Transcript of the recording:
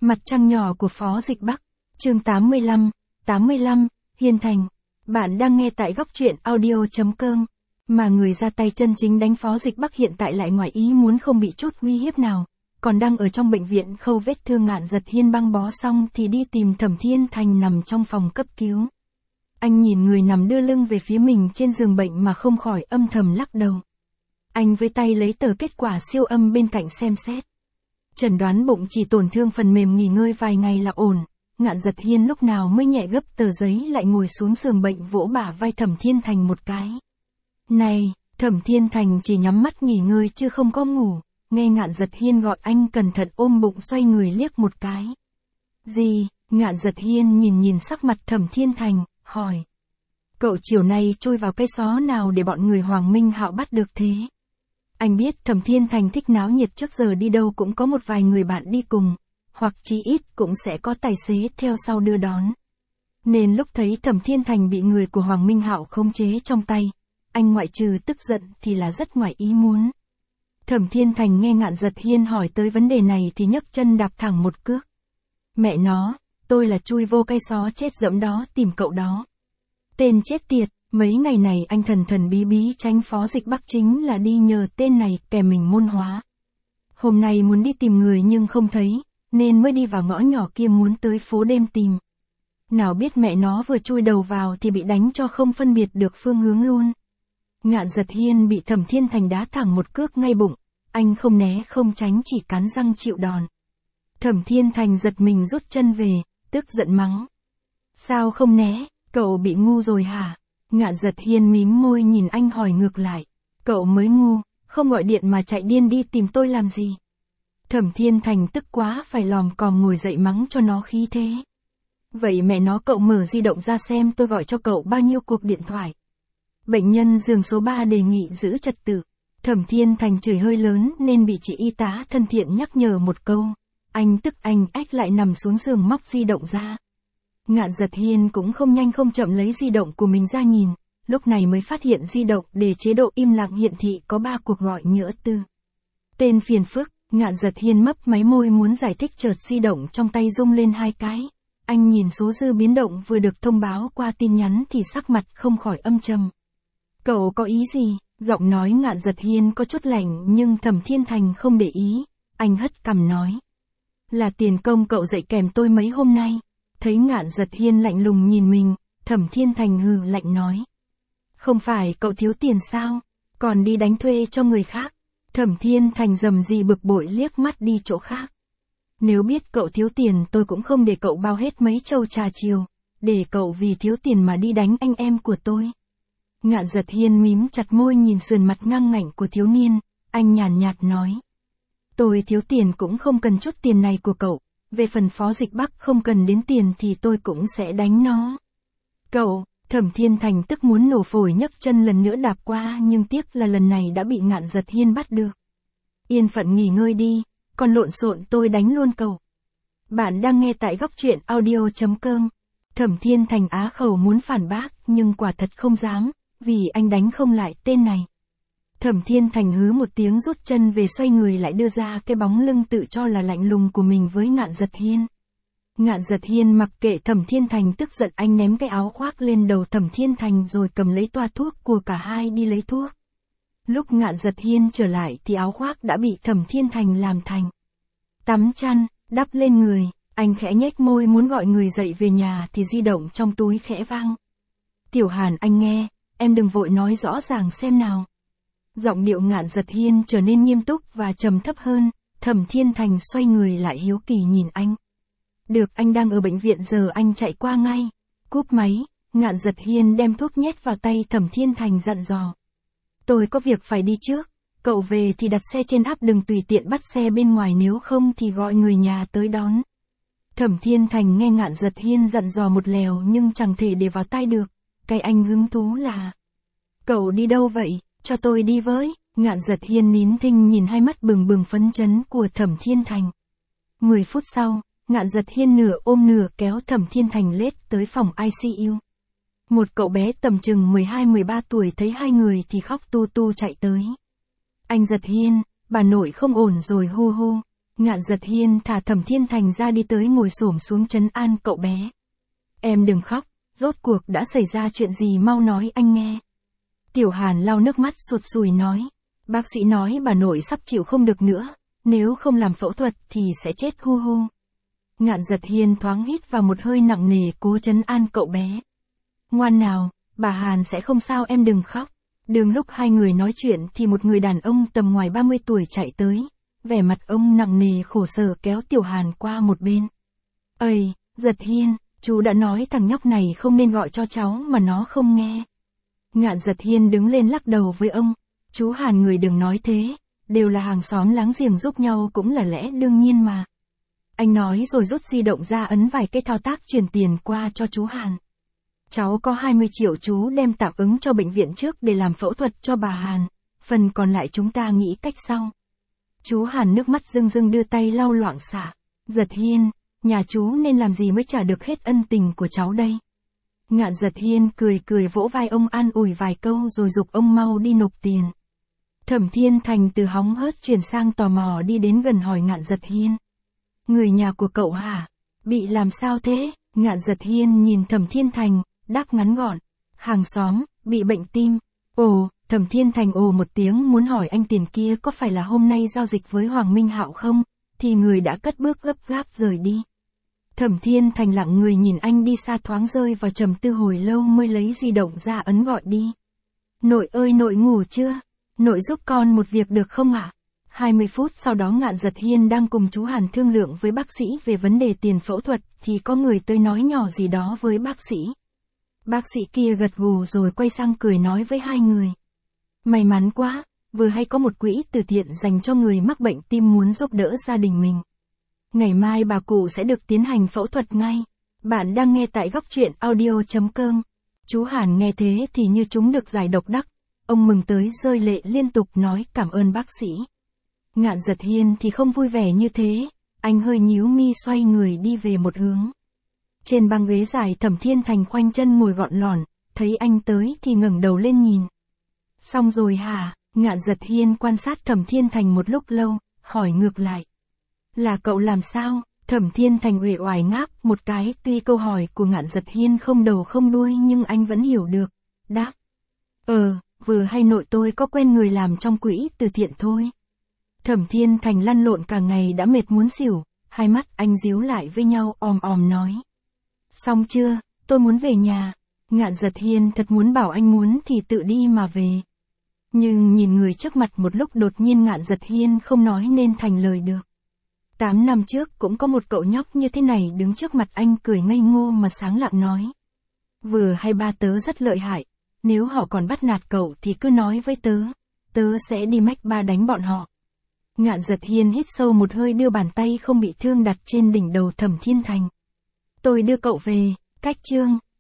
Mặt trăng nhỏ của Phó Dịch Bắc, chương 85, Hiên Thành. Bạn đang nghe tại góc truyện audio.com. Mà người ra tay chân chính đánh Phó Dịch Bắc hiện tại lại ngoài ý muốn không bị chút uy hiếp nào. Còn đang ở trong bệnh viện khâu vết thương. Ngạn Giật Hiên băng bó xong thì đi tìm Thẩm Thiên Thành nằm trong phòng cấp cứu. Anh nhìn người nằm đưa lưng về phía mình trên giường bệnh mà không khỏi âm thầm lắc đầu. Anh với tay lấy tờ kết quả siêu âm bên cạnh xem xét. Chẩn đoán bụng chỉ tổn thương phần mềm, nghỉ ngơi vài ngày là ổn. Ngạn Giật Hiên lúc nào mới nhẹ gấp tờ giấy lại ngồi xuống giường bệnh vỗ bả vai Thẩm Thiên Thành một cái. Này, Thẩm Thiên Thành chỉ nhắm mắt nghỉ ngơi chứ không có ngủ. Nghe Ngạn Giật Hiên gọi anh cẩn thận ôm bụng xoay người liếc một cái. Gì? Ngạn Giật Hiên nhìn sắc mặt Thẩm Thiên Thành, hỏi. Cậu chiều nay chui vào cây xó nào để bọn người Hoàng Minh Hạo bắt được thế? Anh biết Thẩm Thiên Thành thích náo nhiệt, trước giờ đi đâu cũng có một vài người bạn đi cùng, hoặc chí ít cũng sẽ có tài xế theo sau đưa đón. Nên lúc thấy Thẩm Thiên Thành bị người của Hoàng Minh Hạo khống chế trong tay, anh ngoại trừ tức giận thì là rất ngoài ý muốn. Thẩm Thiên Thành nghe Ngạn Giật Hiên hỏi tới vấn đề này thì nhấc chân đạp thẳng một cước. Mẹ nó, tôi là chui vô cây xó chết dẫm đó tìm cậu đó. Tên chết tiệt. Mấy ngày này anh thần bí tránh Phó Dịch Bắc chính là đi nhờ tên này kèm mình môn hóa. Hôm nay muốn đi tìm người nhưng không thấy, nên mới đi vào ngõ nhỏ kia muốn tới phố đêm tìm. Nào biết mẹ nó vừa chui đầu vào thì bị đánh cho không phân biệt được phương hướng luôn. Ngạn Giật Hiên bị Thẩm Thiên Thành đá thẳng một cước ngay bụng, anh không né không tránh chỉ cắn răng chịu đòn. Thẩm Thiên Thành giật mình rút chân về, tức giận mắng. Sao không né, cậu bị ngu rồi hả? Ngạn Giật Hiên mím môi nhìn anh hỏi ngược lại. Cậu mới ngu, không gọi điện mà chạy điên đi tìm tôi làm gì? Thẩm Thiên Thành tức quá phải lòm còm ngồi dậy mắng cho nó khí thế. Vậy mẹ nó cậu mở di động ra xem tôi gọi cho cậu bao nhiêu cuộc điện thoại. Bệnh nhân giường số 3 đề nghị giữ trật tự. Thẩm Thiên Thành chửi hơi lớn nên bị chị y tá thân thiện nhắc nhở một câu. Anh tức anh ách lại nằm xuống giường móc di động ra. Ngạn Giật Hiên cũng không nhanh không chậm lấy di động của mình ra nhìn, lúc này mới phát hiện di động để chế độ im lặng hiển thị có 3 cuộc gọi nhỡ tư. Tên phiền phức. Ngạn Giật Hiên mấp máy môi muốn giải thích, chợt di động trong tay rung lên 2 cái. Anh nhìn số dư biến động vừa được thông báo qua tin nhắn thì sắc mặt không khỏi âm trầm. Cậu có ý gì? Giọng nói Ngạn Giật Hiên có chút lạnh nhưng Thẩm Thiên Thành không để ý. Anh hất cằm nói. Là tiền công cậu dạy kèm tôi mấy hôm nay. Thấy Ngạn Giật Hiên lạnh lùng nhìn mình, Thẩm Thiên Thành hừ lạnh nói. Không phải cậu thiếu tiền sao? Còn đi đánh thuê cho người khác. Thẩm Thiên Thành rầm rì bực bội liếc mắt đi chỗ khác. Nếu biết cậu thiếu tiền tôi cũng không để cậu bao hết mấy chầu trà chiều, để cậu vì thiếu tiền mà đi đánh anh em của tôi. Ngạn Giật Hiên mím chặt môi nhìn sườn mặt ngang ngạnh của thiếu niên, anh nhàn nhạt nói. Tôi thiếu tiền cũng không cần chút tiền này của cậu. Về phần Phó Dịch Bắc không cần đến tiền thì tôi cũng sẽ đánh nó. Cậu, Thẩm Thiên Thành tức muốn nổ phổi nhấc chân lần nữa đạp qua nhưng tiếc là lần này đã bị Ngạn Giật Hiên bắt được. Yên phận nghỉ ngơi đi, còn lộn xộn tôi đánh luôn cậu. Bạn đang nghe tại góc truyện audio.com. Thẩm Thiên Thành á khẩu muốn phản bác nhưng quả thật không dám, vì anh đánh không lại tên này. Thẩm Thiên Thành hứ một tiếng rút chân về, xoay người lại đưa ra cái bóng lưng tự cho là lạnh lùng của mình với Ngạn Giật Hiên. Ngạn Giật Hiên mặc kệ Thẩm Thiên Thành tức giận, anh ném cái áo khoác lên đầu Thẩm Thiên Thành rồi cầm lấy toa thuốc của cả hai đi lấy thuốc. Lúc Ngạn Giật Hiên trở lại thì áo khoác đã bị Thẩm Thiên Thành làm thành tắm chăn, đắp lên người. Anh khẽ nhếch môi muốn gọi người dậy về nhà thì di động trong túi khẽ vang. Tiểu Hàn, anh nghe, em đừng vội, nói rõ ràng xem nào. Giọng điệu Ngạn Giật Hiên trở nên nghiêm túc và trầm thấp hơn. Thẩm Thiên Thành xoay người lại hiếu kỳ nhìn anh. Được, anh đang ở bệnh viện, giờ anh chạy qua ngay. Cúp máy, Ngạn Giật Hiên đem thuốc nhét vào tay Thẩm Thiên Thành dặn dò. Tôi có việc phải đi trước, cậu về thì đặt xe trên app, đừng tùy tiện bắt xe bên ngoài, nếu không thì gọi người nhà tới đón. Thẩm Thiên Thành nghe Ngạn Giật Hiên dặn dò một lèo nhưng chẳng thể để vào tai được. Cái anh hứng thú là. Cậu đi đâu vậy? Cho tôi đi với. Ngạn Giật Hiên nín thinh nhìn hai mắt bừng bừng phấn chấn của Thẩm Thiên Thành. 10 phút sau, Ngạn Giật Hiên nửa ôm nửa kéo Thẩm Thiên Thành lết tới phòng ICU. Một cậu bé tầm chừng 12-13 tuổi thấy hai người thì khóc tu tu chạy tới. Anh Giật Hiên, bà nội không ổn rồi, hu hu. Ngạn Giật Hiên thả Thẩm Thiên Thành ra đi tới ngồi xổm xuống trấn an cậu bé. Em đừng khóc, rốt cuộc đã xảy ra chuyện gì mau nói anh nghe. Tiểu Hàn lau nước mắt sụt sùi nói. Bác sĩ nói bà nội sắp chịu không được nữa, nếu không làm phẫu thuật thì sẽ chết hu hu. Ngạn Giật Hiên thoáng hít vào một hơi nặng nề cố trấn an cậu bé. Ngoan nào, bà Hàn sẽ không sao em đừng khóc. Đường lúc hai người nói chuyện thì một người đàn ông tầm ngoài 30 tuổi chạy tới. Vẻ mặt ông nặng nề khổ sở kéo Tiểu Hàn qua một bên. Ây, Giật Hiên, chú đã nói thằng nhóc này không nên gọi cho cháu mà nó không nghe. Ngạn Giật Hiên đứng lên lắc đầu với ông. Chú Hàn người đừng nói thế, đều là hàng xóm láng giềng giúp nhau cũng là lẽ đương nhiên mà. Anh nói rồi rút di động ra ấn vài cái thao tác chuyển tiền qua cho chú Hàn. Cháu có 20 triệu chú đem tạm ứng cho bệnh viện trước để làm phẫu thuật cho bà Hàn, phần còn lại chúng ta nghĩ cách sau. Chú Hàn nước mắt rưng rưng đưa tay lau loạng xả. Giật Hiên, nhà chú nên làm gì mới trả được hết ân tình của cháu đây? Ngạn Giật Hiên cười cười vỗ vai ông an ủi vài câu rồi giục ông mau đi nộp tiền. Thẩm Thiên Thành từ hóng hớt chuyển sang tò mò đi đến gần hỏi Ngạn Giật Hiên. Người nhà của cậu hả? Bị làm sao thế? Ngạn Giật Hiên nhìn Thẩm Thiên Thành, đáp ngắn gọn. Hàng xóm, bị bệnh tim. Ồ, Thẩm Thiên Thành ồ một tiếng muốn hỏi anh tiền kia có phải là hôm nay giao dịch với Hoàng Minh Hạo không? Thì người đã cất bước gấp gáp rời đi. Thẩm Thiên Thành lặng người nhìn anh đi xa thoáng rơi vào trầm tư hồi lâu mới lấy di động ra ấn gọi đi. Nội ơi nội ngủ chưa? Nội giúp con một việc được không ạ? 20 phút sau đó Ngạn Giật Hiên đang cùng chú Hàn thương lượng với bác sĩ về vấn đề tiền phẫu thuật thì có người tới nói nhỏ gì đó với bác sĩ. Bác sĩ kia gật gù rồi quay sang cười nói với hai người. May mắn quá, vừa hay có một quỹ từ thiện dành cho người mắc bệnh tim muốn giúp đỡ gia đình mình. Ngày mai bà cụ sẽ được tiến hành phẫu thuật ngay. Bạn đang nghe tại góc truyện audio.com. Chú Hàn nghe thế thì như chúng được giải độc đắc. Ông mừng tới rơi lệ liên tục nói cảm ơn bác sĩ. Ngạn Giật Hiên thì không vui vẻ như thế. Anh hơi nhíu mi xoay người đi về một hướng. Trên băng ghế dài Thẩm Thiên Thành khoanh chân ngồi gọn lỏn. Thấy anh tới thì ngẩng đầu lên nhìn. Xong rồi hả? Ngạn Giật Hiên quan sát Thẩm Thiên Thành một lúc lâu, hỏi ngược lại. Là cậu làm sao? Thẩm Thiên Thành uể oải ngáp một cái, tuy câu hỏi của Ngạn Giật Hiên không đầu không đuôi nhưng anh vẫn hiểu được. Đáp. Vừa hay nội tôi có quen người làm trong quỹ từ thiện thôi. Thẩm Thiên Thành lăn lộn cả ngày đã mệt muốn xỉu, hai mắt anh díu lại với nhau òm nói. Xong chưa, tôi muốn về nhà. Ngạn Giật Hiên thật muốn bảo anh muốn thì tự đi mà về. Nhưng nhìn người trước mặt một lúc đột nhiên Ngạn Giật Hiên không nói nên thành lời được. 8 năm trước cũng có một cậu nhóc như thế này đứng trước mặt anh cười ngây ngô mà sáng lạng nói. Vừa hay ba tớ rất lợi hại, nếu họ còn bắt nạt cậu thì cứ nói với tớ sẽ đi mách ba đánh bọn họ. Ngạn Giật Hiên hít sâu một hơi đưa bàn tay không bị thương đặt trên đỉnh đầu Thẩm Thiên Thành. Tôi đưa cậu về, cách chương.